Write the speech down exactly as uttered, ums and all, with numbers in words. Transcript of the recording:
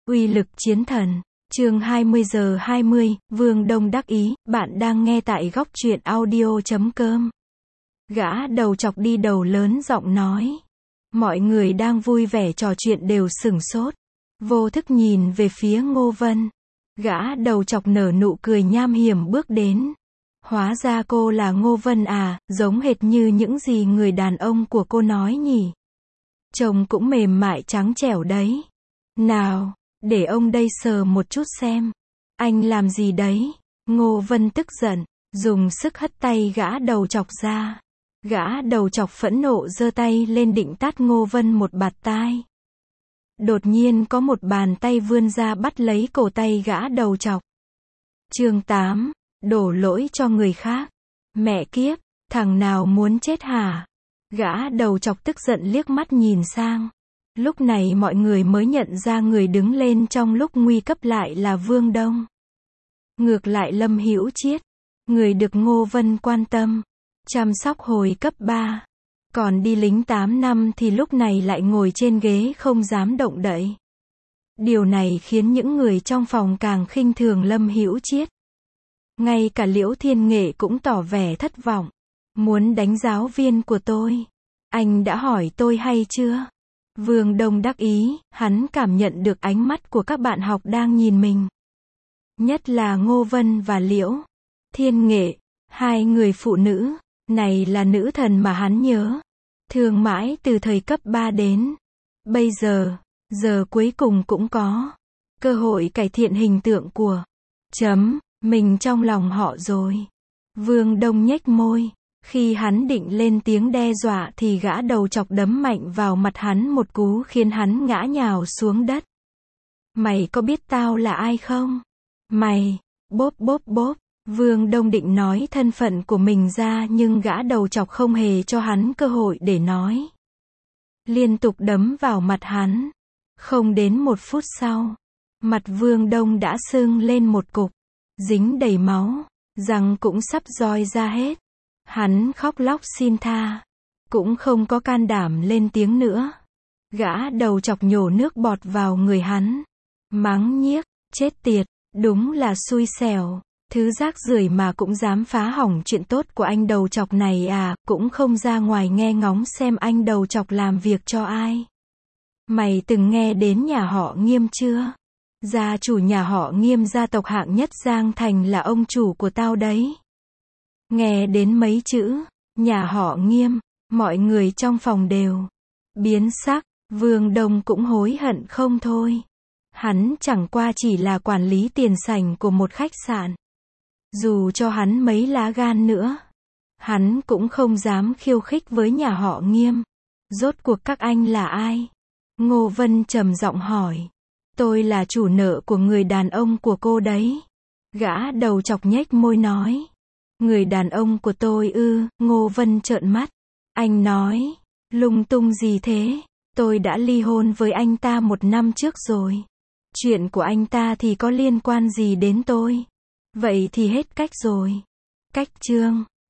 Uy lực chiến thần. Chương hai mươi giờ hai mươi, Vương Đông đắc ý, bạn đang nghe tại góc truyện audio chấm com. Gã đầu chọc đi đầu lớn giọng nói. Mọi người đang vui vẻ trò chuyện đều sửng sốt. Vô thức nhìn về phía Ngô Vân. Gã đầu chọc nở nụ cười nham hiểm bước đến. Hóa ra cô là Ngô Vân à, giống hệt như những gì người đàn ông của cô nói nhỉ. Trông cũng mềm mại trắng trẻo đấy. Nào, để ông đây sờ một chút xem. Anh làm gì đấy? Ngô Vân tức giận, dùng sức hất tay gã đầu chọc ra. Gã đầu chọc phẫn nộ giơ tay lên định tát Ngô Vân một bạt tai. Đột nhiên có một bàn tay vươn ra bắt lấy cổ tay gã đầu chọc. Chương tám, đổ lỗi cho người khác. Mẹ kiếp, thằng nào muốn chết hả? Gã đầu chọc tức giận liếc mắt nhìn sang. Lúc này mọi người mới nhận ra người đứng lên trong lúc nguy cấp lại là Vương Đông. Ngược lại Lâm Hữu Chiết, người được Ngô Vân quan tâm, chăm sóc hồi cấp ba. Còn đi lính tám năm thì lúc này lại ngồi trên ghế không dám động đậy. Điều này khiến những người trong phòng càng khinh thường Lâm Hữu Chiết. Ngay cả Liễu Thiên Nghệ cũng tỏ vẻ thất vọng. Muốn đánh giáo viên của tôi. Anh đã hỏi tôi hay chưa? Vương Đông đắc ý, hắn cảm nhận được ánh mắt của các bạn học đang nhìn mình. Nhất là Ngô Vân và Liễu Thiên Nghệ, hai người phụ nữ, này là nữ thần mà hắn nhớ. Thương mãi từ thời cấp ba đến bây giờ, giờ cuối cùng cũng có cơ hội cải thiện hình tượng của chấm, mình trong lòng họ rồi. Vương Đông nhếch môi. Khi hắn định lên tiếng đe dọa thì gã đầu chọc đấm mạnh vào mặt hắn một cú khiến hắn ngã nhào xuống đất. Mày có biết tao là ai không? Mày, bốp bốp bốp. Vương Đông định nói thân phận của mình ra nhưng gã đầu chọc không hề cho hắn cơ hội để nói. Liên tục đấm vào mặt hắn. Không đến một phút sau, mặt Vương Đông đã sưng lên một cục, dính đầy máu, răng cũng sắp roi ra hết. Hắn khóc lóc xin tha, cũng không có can đảm lên tiếng nữa. Gã đầu chọc nhổ nước bọt vào người hắn, mắng nhiếc, chết tiệt, đúng là xui xẻo, thứ rác rưởi mà cũng dám phá hỏng chuyện tốt của anh đầu chọc này à, cũng không ra ngoài nghe ngóng xem anh đầu chọc làm việc cho ai. Mày từng nghe đến nhà họ Nghiêm chưa? Gia chủ nhà họ Nghiêm gia tộc hạng nhất Giang Thành là ông chủ của tao đấy. Nghe đến mấy chữ nhà họ Nghiêm, mọi người trong phòng đều biến sắc. Vương Đông cũng hối hận không thôi. Hắn chẳng qua chỉ là quản lý tiền sảnh của một khách sạn. Dù cho hắn mấy lá gan nữa, hắn cũng không dám khiêu khích với nhà họ Nghiêm. Rốt cuộc các anh là ai? Ngô Vân trầm giọng hỏi. Tôi là chủ nợ của người đàn ông của cô đấy. Gã đầu chọc nhếch môi nói. Người đàn ông của tôi ư? Ngô Vân trợn mắt. Anh nói, lung tung gì thế? Tôi đã ly hôn với anh ta một năm trước rồi. Chuyện của anh ta thì có liên quan gì đến tôi? Vậy thì hết cách rồi. Cách chương.